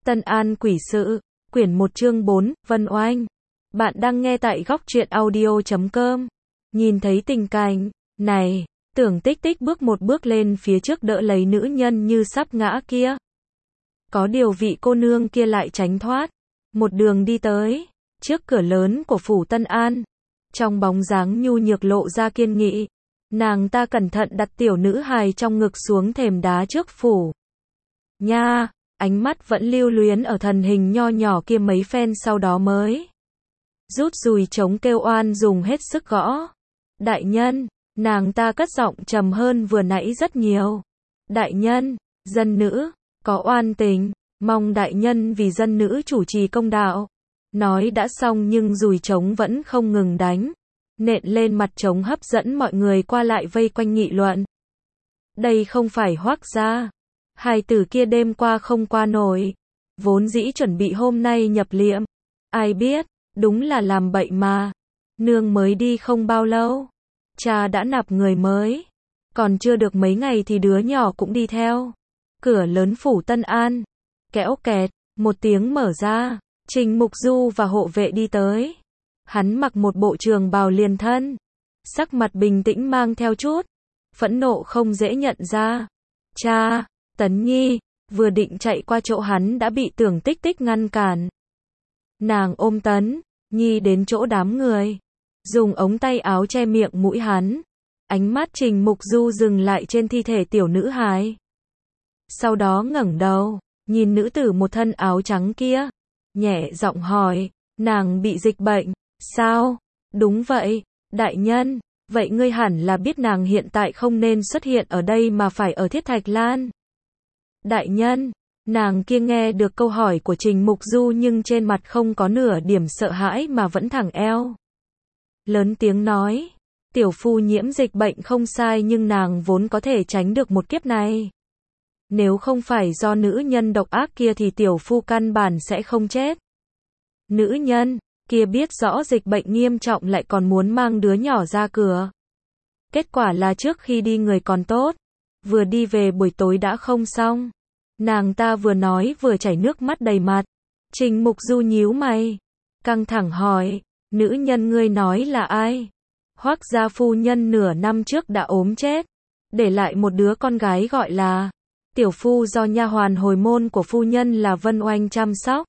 Tân An quỷ sự, quyển 1 chương 4, Vân Oanh. Bạn đang nghe tại góc truyện audio.com. Nhìn thấy tình cảnh này, Tưởng Tích Tích bước một bước lên phía trước đỡ lấy nữ nhân như sắp ngã kia. Có điều vị cô nương kia lại tránh thoát, một đường đi tới trước cửa lớn của phủ Tân An. Trong bóng dáng nhu nhược lộ ra kiên nghị, nàng ta cẩn thận đặt tiểu nữ hài trong ngực xuống thềm đá trước phủ. Nha, ánh mắt vẫn lưu luyến ở thần hình nho nhỏ kia mấy phen, sau đó mới rút dùi trống kêu oan, dùng hết sức gõ. Đại nhân, nàng ta cất giọng trầm hơn vừa nãy rất nhiều. Đại nhân, dân nữ có oan tình, mong đại nhân vì dân nữ chủ trì công đạo. Nói đã xong nhưng dùi trống vẫn không ngừng đánh, nện lên mặt trống hấp dẫn mọi người qua lại vây quanh nghị luận. Đây không phải Hoắc gia, hài tử kia đêm qua không qua nổi, vốn dĩ chuẩn bị hôm nay nhập liệm, ai biết, đúng là làm bậy mà. Nương mới đi không bao lâu, cha đã nạp người mới, còn chưa được mấy ngày thì đứa nhỏ cũng đi theo. Cửa lớn phủ Tân An, kéo kẹt, một tiếng mở ra, Trình Mục Du và hộ vệ đi tới. Hắn mặc một bộ trường bào liền thân, sắc mặt bình tĩnh mang theo chút phẫn nộ không dễ nhận ra. Cha, Tấn Nhi, vừa định chạy qua chỗ hắn đã bị Tưởng Tích Tích ngăn cản. Nàng ôm Tấn Nhi đến chỗ đám người, dùng ống tay áo che miệng mũi hắn. Ánh mắt Trình Mục Du dừng lại trên thi thể tiểu nữ hài. Sau đó ngẩng đầu, nhìn nữ tử một thân áo trắng kia, nhẹ giọng hỏi, nàng bị dịch bệnh, sao? Đúng vậy, đại nhân, vậy ngươi hẳn là biết nàng hiện tại không nên xuất hiện ở đây mà phải ở Thiết Thạch Lan. Đại nhân, nàng kia nghe được câu hỏi của Trình Mục Du nhưng trên mặt không có nửa điểm sợ hãi mà vẫn thẳng eo. Lớn tiếng nói, tiểu phu nhiễm dịch bệnh không sai nhưng nàng vốn có thể tránh được một kiếp này. Nếu không phải do nữ nhân độc ác kia thì tiểu phu căn bản sẽ không chết. Nữ nhân kia biết rõ dịch bệnh nghiêm trọng lại còn muốn mang đứa nhỏ ra cửa. Kết quả là trước khi đi người còn tốt, vừa đi về buổi tối đã không xong. Nàng ta vừa nói vừa chảy nước mắt đầy mặt. Trình Mục Du nhíu mày, căng thẳng hỏi, nữ nhân ngươi nói là ai? Hoắc gia phu nhân nửa năm trước đã ốm chết, để lại một đứa con gái gọi là tiểu phu do nha hoàn hồi môn của phu nhân là Vân Oanh chăm sóc.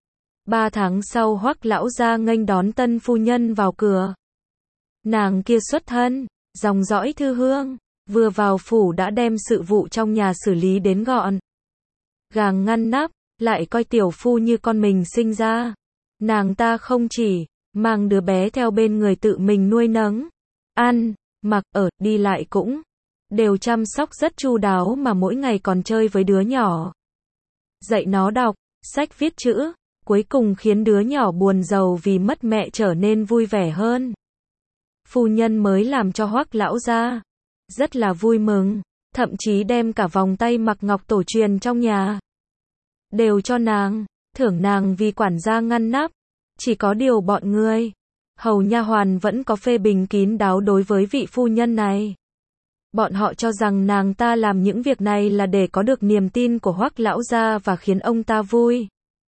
3 tháng sau Hoắc lão gia nghênh đón tân phu nhân vào cửa. Nàng kia xuất thân dòng dõi thư hương, vừa vào phủ đã đem sự vụ trong nhà xử lý đến gọn gàng ngăn nắp, lại coi tiểu phu như con mình sinh ra. Nàng ta không chỉ mang đứa bé theo bên người tự mình nuôi nấng, ăn, mặc, ở, đi lại cũng đều chăm sóc rất chu đáo, mà mỗi ngày còn chơi với đứa nhỏ, dạy nó đọc sách viết chữ, cuối cùng khiến đứa nhỏ buồn rầu vì mất mẹ trở nên vui vẻ hơn. Phu nhân mới làm cho Hoắc lão gia rất là vui mừng, thậm chí đem cả vòng tay mặc ngọc tổ truyền trong nhà đều cho nàng, thưởng nàng vì quản gia ngăn nắp. Chỉ có điều bọn người hầu nha hoàn vẫn có phê bình kín đáo đối với vị phu nhân này. Bọn họ cho rằng nàng ta làm những việc này là để có được niềm tin của Hoắc lão gia và khiến ông ta vui.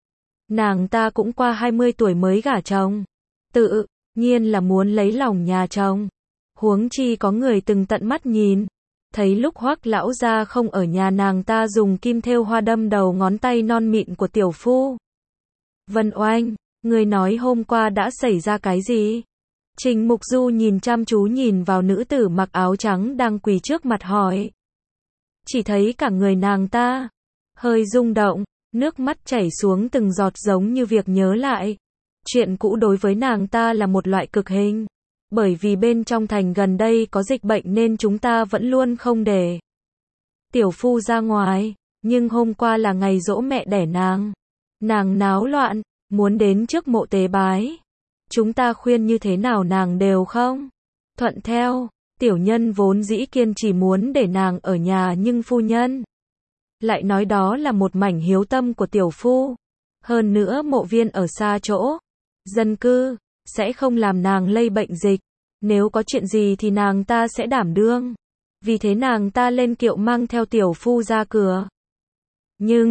Nàng ta cũng qua 20 tuổi mới gả chồng, tự nhiên là muốn lấy lòng nhà chồng. Huống chi có người từng tận mắt nhìn thấy lúc Hoắc lão gia không ở nhà, nàng ta dùng kim thêu hoa đâm đầu ngón tay non mịn của tiểu phu. Vân Oanh, người nói hôm qua đã xảy ra cái gì? Trình Mục Du nhìn chăm chú nhìn vào nữ tử mặc áo trắng đang quỳ trước mặt hỏi. Chỉ thấy cả người nàng ta hơi rung động, nước mắt chảy xuống từng giọt giống như việc nhớ lại. Chuyện cũ đối với nàng ta là một loại cực hình. Bởi vì bên trong thành gần đây có dịch bệnh nên chúng ta vẫn luôn không để tiểu phu ra ngoài. Nhưng hôm qua là ngày giỗ mẹ đẻ nàng. Nàng náo loạn, muốn đến trước mộ tế bái. Chúng ta khuyên như thế nào nàng đều không thuận theo. Tiểu nhân vốn dĩ kiên chỉ muốn để nàng ở nhà nhưng phu nhân lại nói đó là một mảnh hiếu tâm của tiểu phu. Hơn nữa mộ viên ở xa chỗ dân cư, sẽ không làm nàng lây bệnh dịch. Nếu có chuyện gì thì nàng ta sẽ đảm đương. Vì thế nàng ta lên kiệu mang theo tiểu phu ra cửa. Nhưng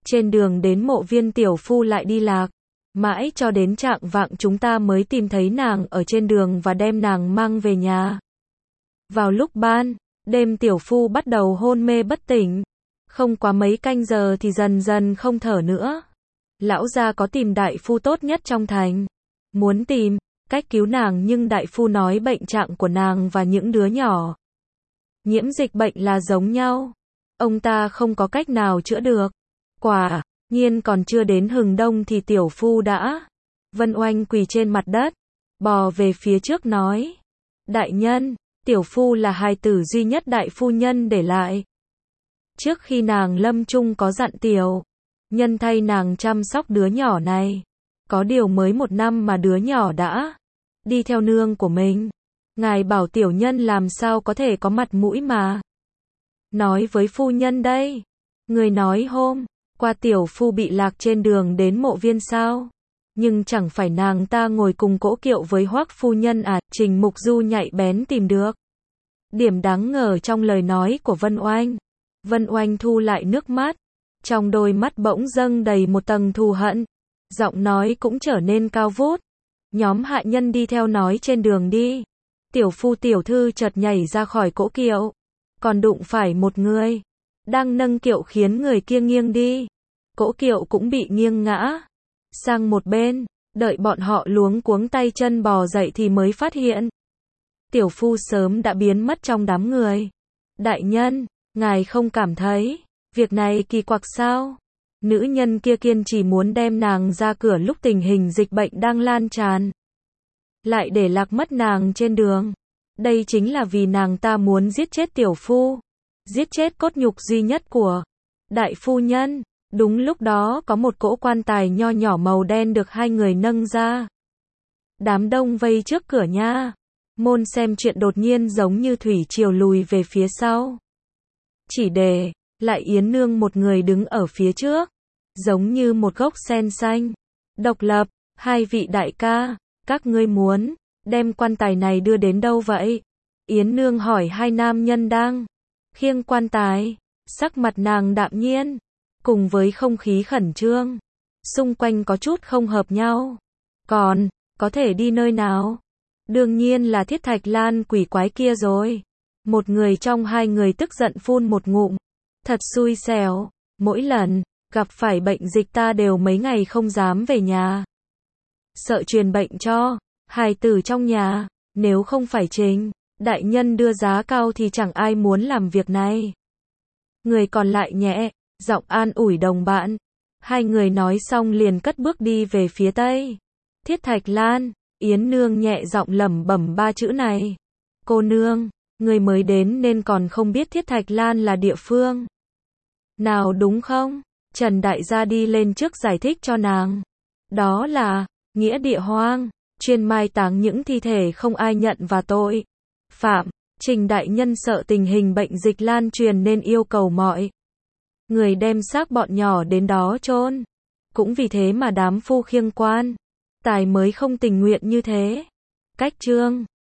Trên đường đến mộ viên tiểu phu lại đi lạc. Mãi cho đến chạng vạng chúng ta mới tìm thấy nàng ở trên đường và đem nàng mang về nhà. Vào lúc ban đêm tiểu phu bắt đầu hôn mê bất tỉnh. Không quá mấy canh giờ thì dần dần không thở nữa. Lão gia có tìm đại phu tốt nhất trong thành. Muốn tìm cách cứu nàng nhưng đại phu nói bệnh trạng của nàng và những đứa nhỏ nhiễm dịch bệnh là giống nhau. Ông ta không có cách nào chữa được. Quả nhiên còn chưa đến hừng đông thì tiểu phu đã. Vân Oanh quỳ trên mặt đất, bò về phía trước nói. Đại nhân, tiểu phu là hài tử duy nhất đại phu nhân để lại. Trước khi nàng lâm chung có dặn tiểu nhân thay nàng chăm sóc đứa nhỏ này. Có điều mới 1 năm mà đứa nhỏ đã đi theo nương của mình. Ngài bảo tiểu nhân làm sao có thể có mặt mũi mà nói với phu nhân đây. Người nói hôm qua tiểu phu bị lạc trên đường đến mộ viên sao? Nhưng chẳng phải nàng ta ngồi cùng cỗ kiệu với Hoắc phu nhân à? Trình Mục Du nhạy bén tìm được điểm đáng ngờ trong lời nói của Vân Oanh. Vân Oanh thu lại nước mắt, trong đôi mắt bỗng dâng đầy một tầng thù hận, giọng nói cũng trở nên cao vút. Nhóm hạ nhân đi theo nói trên đường đi. Tiểu phu tiểu thư chợt nhảy ra khỏi cỗ kiệu, còn đụng phải một người đang nâng kiệu khiến người kia nghiêng đi. Cỗ kiệu cũng bị nghiêng ngã sang một bên. Đợi bọn họ luống cuống tay chân bò dậy thì mới phát hiện tiểu phu sớm đã biến mất trong đám người. Đại nhân, ngài không cảm thấy việc này kỳ quặc sao? Nữ nhân kia kiên trì muốn đem nàng ra cửa lúc tình hình dịch bệnh đang lan tràn, lại để lạc mất nàng trên đường. Đây chính là vì nàng ta muốn giết chết tiểu phu, giết chết cốt nhục duy nhất của đại phu nhân. Đúng lúc đó có một cỗ quan tài nho nhỏ màu đen được 2 người nâng ra. Đám đông vây trước cửa nha môn xem chuyện đột nhiên giống như thủy triều lùi về phía sau. Chỉ để lại Yến Nương một người đứng ở phía trước, giống như một gốc sen xanh, độc lập. 2 vị đại ca, các ngươi muốn đem quan tài này đưa đến đâu vậy? Yến Nương hỏi 2 nam nhân đang khiêng quan tài. Sắc mặt nàng đạm nhiên, cùng với không khí khẩn trương xung quanh có chút không hợp nhau. Còn có thể đi nơi nào? Đương nhiên là Thiết Thạch Lan quỷ quái kia rồi. Một người trong 2 người tức giận phun một ngụm. Thật xui xẻo, mỗi lần gặp phải bệnh dịch ta đều mấy ngày không dám về nhà. Sợ truyền bệnh cho hài tử trong nhà. Nếu không phải Trình đại nhân đưa giá cao thì chẳng ai muốn làm việc này. Người còn lại nhẹ giọng an ủi đồng bạn. 2 người nói xong liền cất bước đi về phía tây. Thiết Thạch Lan, Yến Nương nhẹ giọng lẩm bẩm 3 chữ này. Cô nương, người mới đến nên còn không biết Thiết Thạch Lan là địa phương nào đúng không? Trần đại gia đi lên trước giải thích cho nàng. Đó là nghĩa địa hoang, chuyên mai táng những thi thể không ai nhận và tội phạm. Trình đại nhân sợ tình hình bệnh dịch lan truyền nên yêu cầu mọi người đem xác bọn nhỏ đến đó chôn. Cũng vì thế mà đám phu khiêng quan tài mới không tình nguyện như thế. Cách chương